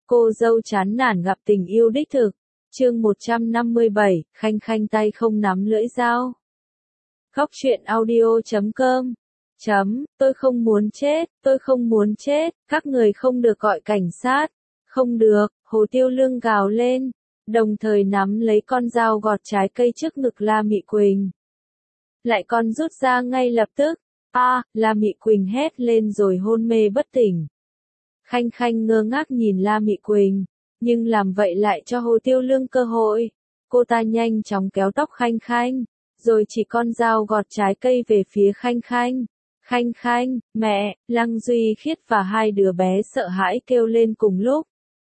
Cô dâu chán nản gặp tình yêu đích thực. Chương 157, Khanh Khanh tay không nắm lưỡi dao. Góc truyện audio.com. Tôi không muốn chết, tôi không muốn chết, các người không được gọi cảnh sát. Không được, Hồ Tiêu Lương gào lên, đồng thời nắm lấy con dao gọt trái cây trước ngực La Mị Quỳnh. Lại còn rút ra ngay lập tức. La Mị Quỳnh hét lên rồi hôn mê bất tỉnh. Khanh Khanh ngơ ngác nhìn La Mị Quỳnh, nhưng làm vậy lại cho Hồ Tiêu Lương cơ hội. Cô ta nhanh chóng kéo tóc Khanh Khanh, rồi chỉ con dao gọt trái cây về phía Khanh Khanh. Khanh Khanh, mẹ, Lăng Duy Khiết và hai đứa bé sợ hãi kêu lên cùng lúc.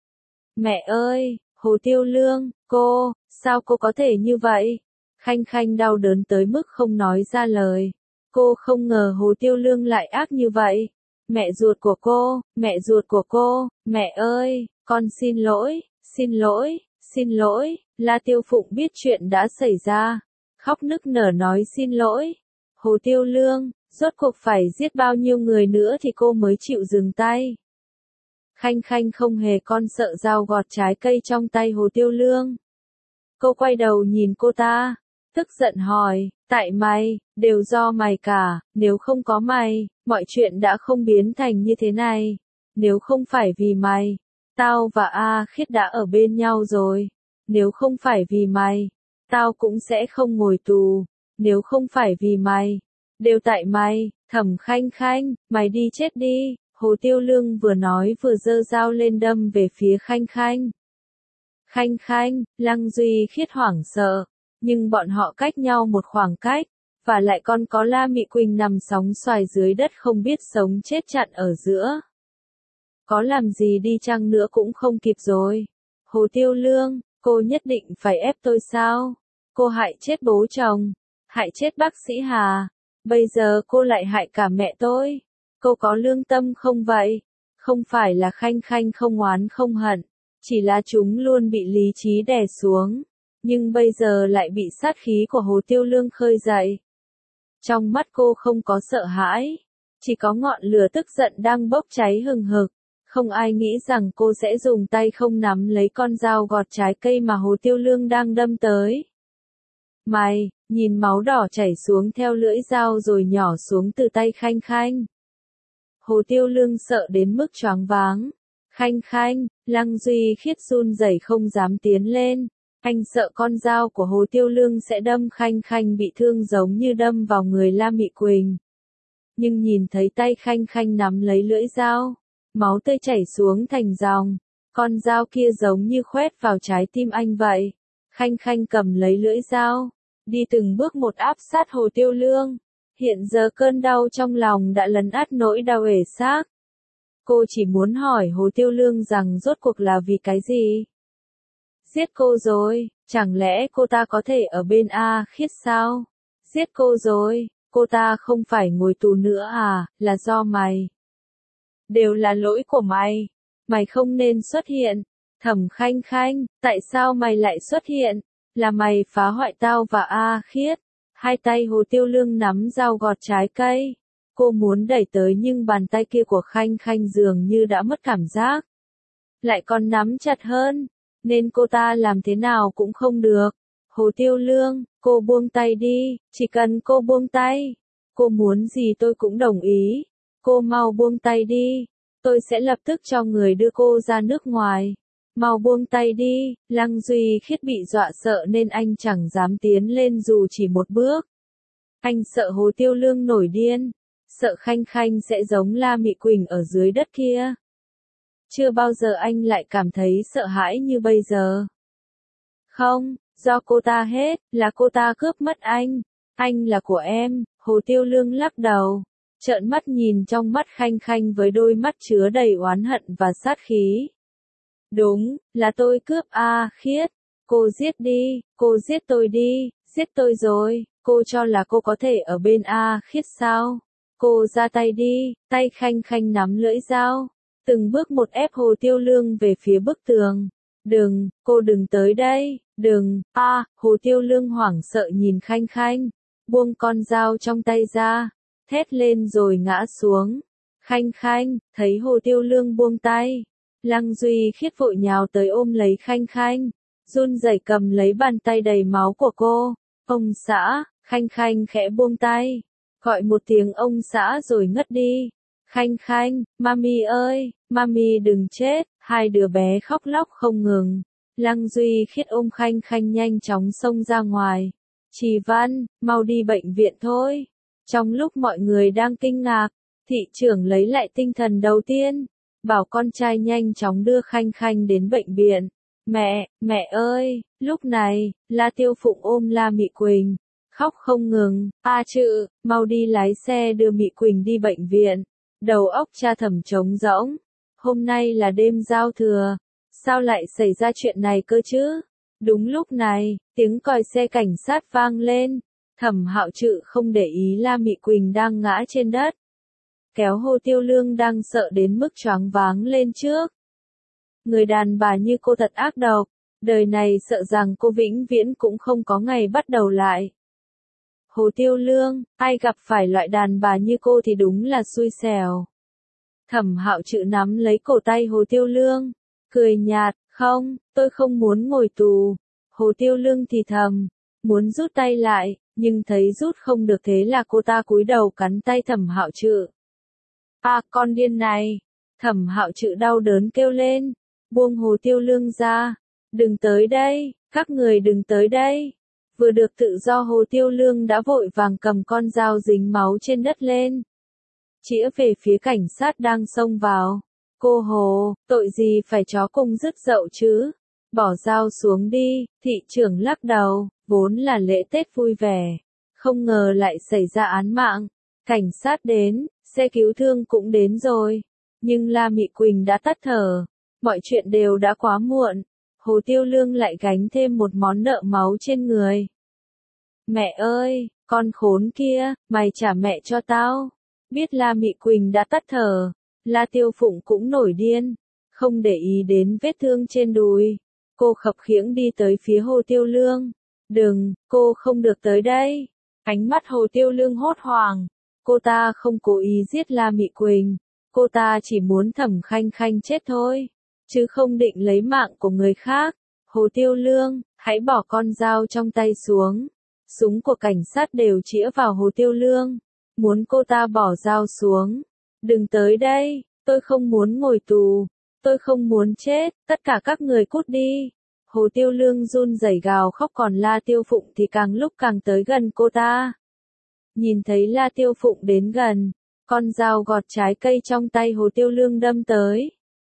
Mẹ ơi, Hồ Tiêu Lương, sao cô có thể như vậy? Khanh Khanh đau đớn tới mức không nói ra lời. Cô không ngờ Hồ Tiêu Lương lại ác như vậy. Mẹ ruột của cô, mẹ ruột của cô, mẹ ơi, con xin lỗi, xin lỗi, xin lỗi. La Tiêu Phụng biết chuyện đã xảy ra, khóc nức nở nói xin lỗi. Hồ Tiêu Lương, rốt cuộc phải giết bao nhiêu người nữa thì cô mới chịu dừng tay. Khanh Khanh không hề con sợ dao gọt trái cây trong tay Hồ Tiêu Lương. Cô quay đầu nhìn cô ta, tức giận hỏi, tại mày, đều do mày cả, nếu không có mày, mọi chuyện đã không biến thành như thế này. Nếu không phải vì mày, tao và A Khiết đã ở bên nhau rồi. Nếu không phải vì mày, tao cũng sẽ không ngồi tù. Nếu không phải vì mày, đều tại mày. Thẩm Khanh Khanh, mày đi chết đi. Hồ Tiêu Lương vừa nói vừa giơ dao lên đâm về phía Khanh Khanh. Khanh Khanh, Lăng Duy Khiết hoảng sợ, nhưng bọn họ cách nhau một khoảng cách, và lại còn có La Mị Quỳnh nằm sóng xoài dưới đất không biết sống chết chặn ở giữa. Có làm gì đi chăng nữa cũng không kịp rồi. Hồ Tiêu Lương, cô nhất định phải ép tôi sao? Cô hại chết bố chồng, hại chết bác sĩ Hà, bây giờ cô lại hại cả mẹ tôi. Cô có lương tâm không vậy? Không phải là Khanh Khanh không oán không hận, chỉ là chúng luôn bị lý trí đè xuống, nhưng bây giờ lại bị sát khí của Hồ Tiêu Lương khơi dậy. Trong mắt cô không có sợ hãi, chỉ có ngọn lửa tức giận đang bốc cháy hừng hực. Không ai nghĩ rằng cô sẽ dùng tay không nắm lấy con dao gọt trái cây mà Hồ Tiêu Lương đang đâm tới. Mày, nhìn máu đỏ chảy xuống theo lưỡi dao rồi nhỏ xuống từ tay Khanh Khanh. Hồ Tiêu Lương sợ đến mức choáng váng. Khanh Khanh, Lăng Duy Khiết run rẩy không dám tiến lên. Anh sợ con dao của Hồ Tiêu Lương sẽ đâm Khanh Khanh bị thương giống như đâm vào người La Mị Quỳnh. Nhưng nhìn thấy tay Khanh Khanh nắm lấy lưỡi dao, máu tươi chảy xuống thành dòng. Con dao kia giống như khoét vào trái tim anh vậy. Khanh Khanh cầm lấy lưỡi dao, đi từng bước một áp sát Hồ Tiêu Lương. Hiện giờ cơn đau trong lòng đã lấn át nỗi đau uể xác. Cô chỉ muốn hỏi Hồ Tiêu Lương rằng rốt cuộc là vì cái gì? Giết cô rồi, chẳng lẽ cô ta có thể ở bên A Khiết sao? Giết cô rồi, cô ta không phải ngồi tù nữa à, là do mày. Đều là lỗi của mày, mày không nên xuất hiện. Thẩm Khanh Khanh, tại sao mày lại xuất hiện? Là mày phá hoại tao và A Khiết. Hai tay Hồ Tiêu Lương nắm dao gọt trái cây. Cô muốn đẩy tới nhưng bàn tay kia của Khanh Khanh dường như đã mất cảm giác. Lại còn nắm chặt hơn, nên cô ta làm thế nào cũng không được. Hồ Tiêu Lương, cô buông tay đi, chỉ cần cô buông tay. Cô muốn gì tôi cũng đồng ý. Cô mau buông tay đi, tôi sẽ lập tức cho người đưa cô ra nước ngoài. Mau buông tay đi. Lăng Duy Khiết bị dọa sợ nên anh chẳng dám tiến lên dù chỉ một bước. Anh sợ Hồ Tiêu Lương nổi điên, sợ Khanh Khanh sẽ giống La Mị Quỳnh ở dưới đất kia. Chưa bao giờ anh lại cảm thấy sợ hãi như bây giờ. Không, do cô ta hết, là cô ta cướp mất anh là của em. Hồ Tiêu Lương lắc đầu, trợn mắt nhìn trong mắt Khanh Khanh với đôi mắt chứa đầy oán hận và sát khí. Đúng, là tôi cướp A Khiết. Cô giết đi, cô giết tôi đi, giết tôi rồi. Cô cho là cô có thể ở bên A Khiết sao? Cô ra tay đi. Tay Khanh Khanh nắm lưỡi dao, từng bước một ép Hồ Tiêu Lương về phía bức tường. Đừng, cô đừng tới đây, đừng. Hồ Tiêu Lương hoảng sợ nhìn Khanh Khanh, buông con dao trong tay ra, thét lên rồi ngã xuống. Khanh Khanh, thấy Hồ Tiêu Lương buông tay, Lăng Duy Khiết vội nhào tới ôm lấy Khanh Khanh, run rẩy cầm lấy bàn tay đầy máu của cô. Ông xã, Khanh Khanh khẽ buông tay, gọi một tiếng ông xã rồi ngất đi. Khanh Khanh, mami ơi, mami đừng chết, hai đứa bé khóc lóc không ngừng. Lăng Duy Khiết ôm Khanh Khanh nhanh chóng xông ra ngoài. Trì Văn, mau đi bệnh viện thôi. Trong lúc mọi người đang kinh ngạc, thị trưởng lấy lại tinh thần đầu tiên, bảo con trai nhanh chóng đưa Khanh Khanh đến bệnh viện. Mẹ ơi, lúc này, La Tiêu Phụng ôm La Mị Quỳnh, khóc không ngừng, Chự, mau đi lái xe đưa Mị Quỳnh đi bệnh viện. Đầu óc cha Thẩm trống rỗng, hôm nay là đêm giao thừa, sao lại xảy ra chuyện này cơ chứ? Đúng lúc này, tiếng còi xe cảnh sát vang lên, Thẩm Hạo Trự không để ý La Mị Quỳnh đang ngã trên đất, kéo Hồ Tiêu Lương đang sợ đến mức choáng váng lên trước. Người đàn bà như cô thật ác độc, đời này sợ rằng cô vĩnh viễn cũng không có ngày bắt đầu lại. Hồ Tiêu Lương, ai gặp phải loại đàn bà như cô thì đúng là xui xẻo. Thẩm Hạo Trự nắm lấy cổ tay Hồ Tiêu Lương, cười nhạt, không, tôi không muốn ngồi tù. Hồ Tiêu Lương thì thầm, muốn rút tay lại, nhưng thấy rút không được thế là cô ta cúi đầu cắn tay Thẩm Hạo Trự. Con điên này! Thẩm Hạo Trự đau đớn kêu lên, buông Hồ Tiêu Lương ra, đừng tới đây, các người đừng tới đây. Vừa được tự do Hồ Tiêu Lương đã vội vàng cầm con dao dính máu trên đất lên, chĩa về phía cảnh sát đang xông vào. Cô Hồ, tội gì phải chó cùng rứt dậu chứ? Bỏ dao xuống đi, thị trưởng lắc đầu, vốn là lễ Tết vui vẻ, không ngờ lại xảy ra án mạng. Cảnh sát đến, xe cứu thương cũng đến rồi, nhưng La Mị Quỳnh đã tắt thở, mọi chuyện đều đã quá muộn. Hồ Tiêu Lương lại gánh thêm một món nợ máu trên người. Mẹ ơi, con khốn kia, mày trả mẹ cho tao. Biết La Mị Quỳnh đã tắt thở, La Tiêu Phụng cũng nổi điên, không để ý đến vết thương trên đùi. Cô khập khiễng đi tới phía Hồ Tiêu Lương. Đừng, cô không được tới đây. Ánh mắt Hồ Tiêu Lương hốt hoảng. Cô ta không cố ý giết La Mị Quỳnh. Cô ta chỉ muốn Thẩm Khanh Khanh chết thôi, chứ không định lấy mạng của người khác. Hồ Tiêu Lương, hãy bỏ con dao trong tay xuống. Súng của cảnh sát đều chĩa vào Hồ Tiêu Lương, muốn cô ta bỏ dao xuống. Đừng tới đây, tôi không muốn ngồi tù, tôi không muốn chết, tất cả các người cút đi. Hồ Tiêu Lương run rẩy gào khóc, còn La Tiêu Phụng thì càng lúc càng tới gần cô ta. Nhìn thấy La Tiêu Phụng đến gần, con dao gọt trái cây trong tay Hồ Tiêu Lương đâm tới.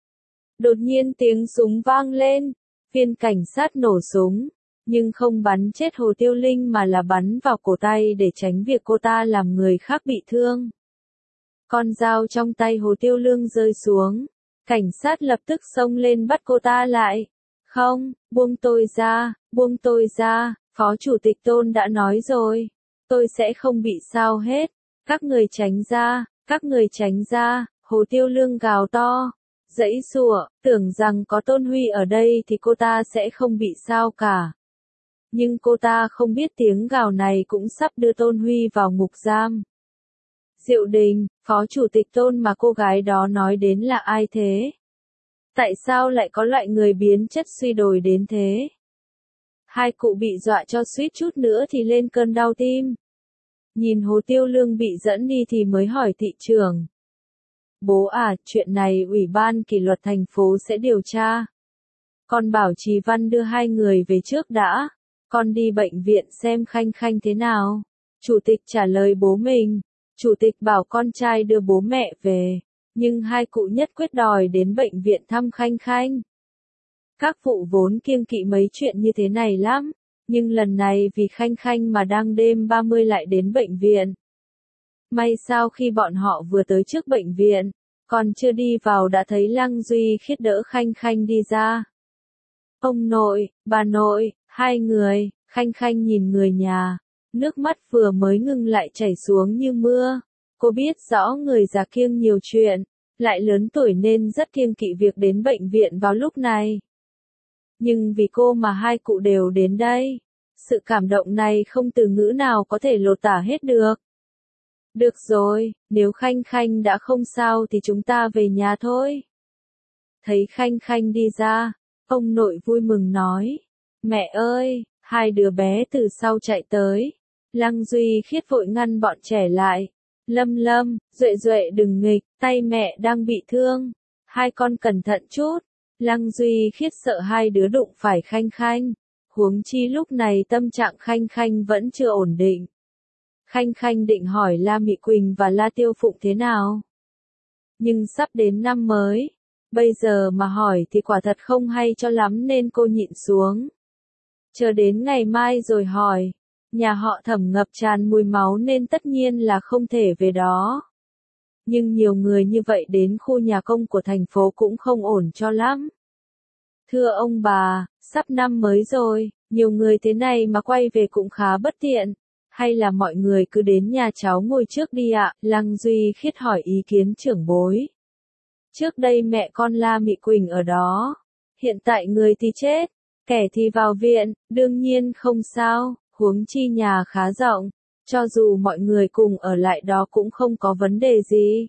Đột nhiên tiếng súng vang lên, viên cảnh sát nổ súng, nhưng không bắn chết Hồ Tiêu Linh mà là bắn vào cổ tay để tránh việc cô ta làm người khác bị thương. Con dao trong tay Hồ Tiêu Lương rơi xuống, cảnh sát lập tức xông lên bắt cô ta lại. Không, buông tôi ra, Phó Chủ tịch Tôn đã nói rồi, tôi sẽ không bị sao hết, các người tránh ra, Hồ Tiêu Lương gào to, giãy giụa, tưởng rằng có Tôn Huy ở đây thì cô ta sẽ không bị sao cả. Nhưng cô ta không biết tiếng gào này cũng sắp đưa Tôn Huy vào ngục giam. Diệu Đình, Phó Chủ tịch Tôn mà cô gái đó nói đến là ai thế? Tại sao lại có loại người biến chất suy đồi đến thế? Hai cụ bị dọa cho suýt chút nữa thì lên cơn đau tim. Nhìn Hồ Tiêu Lương bị dẫn đi thì mới hỏi thị trưởng. Bố à, chuyện này Ủy ban kỷ luật thành phố sẽ điều tra. Con bảo Trì Văn đưa hai người về trước đã. Con đi bệnh viện xem Khanh Khanh thế nào. Chủ tịch trả lời bố mình. Chủ tịch bảo con trai đưa bố mẹ về. Nhưng hai cụ nhất quyết đòi đến bệnh viện thăm Khanh Khanh. Các phụ vốn kiêng kỵ mấy chuyện như thế này lắm. Nhưng lần này vì Khanh Khanh mà đang đêm 30 lại đến bệnh viện. May sao khi bọn họ vừa tới trước bệnh viện, còn chưa đi vào đã thấy Lăng Duy Khiết đỡ Khanh Khanh đi ra. Ông nội, bà nội, hai người, Khanh Khanh nhìn người nhà, nước mắt vừa mới ngưng lại chảy xuống như mưa. Cô biết rõ người già kiêng nhiều chuyện, lại lớn tuổi nên rất kiêng kỵ việc đến bệnh viện vào lúc này. Nhưng vì cô mà hai cụ đều đến đây. Sự cảm động này không từ ngữ nào có thể lột tả hết được. Được rồi, nếu Khanh Khanh đã không sao thì chúng ta về nhà thôi. Thấy Khanh Khanh đi ra, ông nội vui mừng nói. Mẹ ơi, hai đứa bé từ sau chạy tới. Lăng Duy Khiết vội ngăn bọn trẻ lại. Lâm Lâm, Duệ Duệ đừng nghịch, tay mẹ đang bị thương. Hai con cẩn thận chút. Lăng Duy Khiết sợ hai đứa đụng phải Khanh Khanh. Huống chi lúc này tâm trạng Khanh Khanh vẫn chưa ổn định. Khanh Khanh định hỏi La Mị Quỳnh và La Tiêu Phụng thế nào. Nhưng sắp đến năm mới. Bây giờ mà hỏi thì quả thật không hay cho lắm nên cô nhịn xuống. Chờ đến ngày mai rồi hỏi. Nhà họ Thẩm ngập tràn mùi máu nên tất nhiên là không thể về đó. Nhưng nhiều người như vậy đến khu nhà công của thành phố cũng không ổn cho lắm. Thưa ông bà, sắp năm mới rồi, nhiều người thế này mà quay về cũng khá bất tiện. Hay là mọi người cứ đến nhà cháu ngồi trước đi ạ? Lăng Duy Khiết hỏi ý kiến trưởng bối. Trước đây mẹ con La Mị Quỳnh ở đó. Hiện tại người thì chết, kẻ thì vào viện, đương nhiên không sao, huống chi nhà khá rộng. Cho dù mọi người cùng ở lại đó cũng không có vấn đề gì.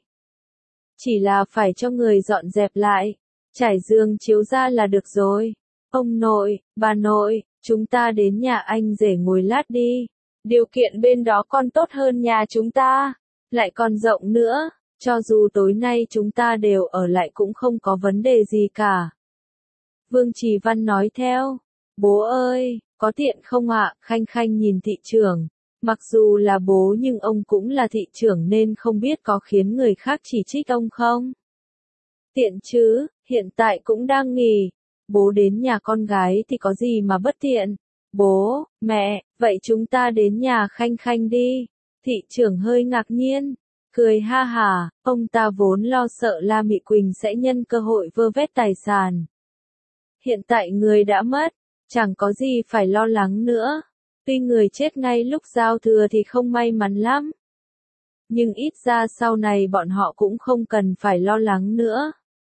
Chỉ là phải cho người dọn dẹp lại, trải giường chiếu ra là được rồi. Ông nội, bà nội, chúng ta đến nhà anh rể ngồi lát đi. Điều kiện bên đó còn tốt hơn nhà chúng ta, lại còn rộng nữa. Cho dù tối nay chúng ta đều ở lại cũng không có vấn đề gì cả. Vương Trì Văn nói theo. Bố ơi, có tiện không ạ? Khanh Khanh nhìn thị trưởng. Mặc dù là bố nhưng ông cũng là thị trưởng nên không biết có khiến người khác chỉ trích ông không? Tiện chứ, hiện tại cũng đang nghỉ. Bố đến nhà con gái thì có gì mà bất tiện? Bố, mẹ, vậy chúng ta đến nhà Khanh Khanh đi. Thị trưởng hơi ngạc nhiên. Cười ha hả, ông ta vốn lo sợ La Mị Quỳnh sẽ nhân cơ hội vơ vét tài sản. Hiện tại người đã mất, chẳng có gì phải lo lắng nữa. Tuy người chết ngay lúc giao thừa thì không may mắn lắm. Nhưng ít ra sau này bọn họ cũng không cần phải lo lắng nữa.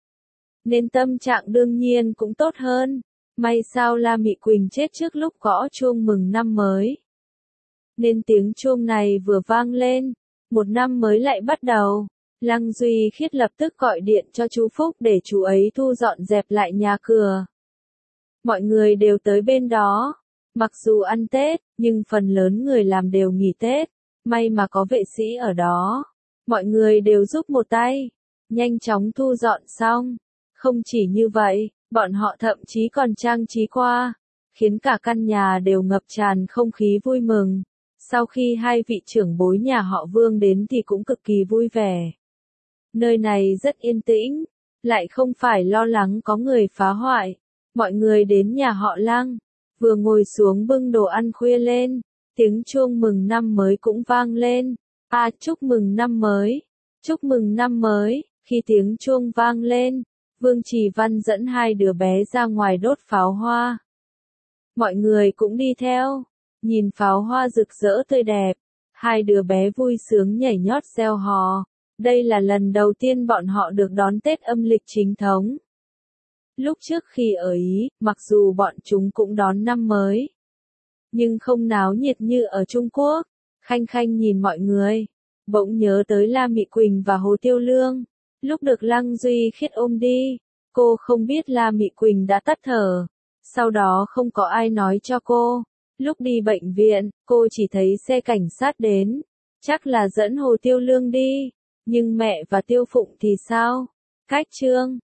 Nên tâm trạng đương nhiên cũng tốt hơn. May sao La Mị Quỳnh chết trước lúc gõ chuông mừng năm mới. Nên tiếng chuông này vừa vang lên, một năm mới lại bắt đầu. Lăng Duy Khiết lập tức gọi điện cho chú Phúc để chú ấy thu dọn dẹp lại nhà cửa. Mọi người đều tới bên đó. Mặc dù ăn Tết, nhưng phần lớn người làm đều nghỉ Tết. May mà có vệ sĩ ở đó. Mọi người đều giúp một tay. Nhanh chóng thu dọn xong. Không chỉ như vậy, bọn họ thậm chí còn trang trí qua. Khiến cả căn nhà đều ngập tràn không khí vui mừng. Sau khi hai vị trưởng bối nhà họ Vương đến thì cũng cực kỳ vui vẻ. Nơi này rất yên tĩnh. Lại không phải lo lắng có người phá hoại. Mọi người đến nhà họ Lăng. Vừa ngồi xuống bưng đồ ăn khuya lên, tiếng chuông mừng năm mới cũng vang lên. Chúc mừng năm mới, chúc mừng năm mới. Khi tiếng chuông vang lên, Vương Trì Văn dẫn hai đứa bé ra ngoài đốt pháo hoa. Mọi người cũng đi theo, nhìn pháo hoa rực rỡ tươi đẹp. Hai đứa bé vui sướng nhảy nhót reo hò. Đây là lần đầu tiên bọn họ được đón Tết âm lịch chính thống. Lúc trước khi ở Ý, mặc dù bọn chúng cũng đón năm mới, nhưng không náo nhiệt như ở Trung Quốc. Khanh Khanh nhìn mọi người, bỗng nhớ tới La Mị Quỳnh và Hồ Tiêu Lương. Lúc được Lăng Duy Khiết ôm đi, cô không biết La Mị Quỳnh đã tắt thở. Sau đó không có ai nói cho cô. Lúc đi bệnh viện, cô chỉ thấy xe cảnh sát đến. Chắc là dẫn Hồ Tiêu Lương đi. Nhưng mẹ và Tiêu Phụng thì sao? Cách chương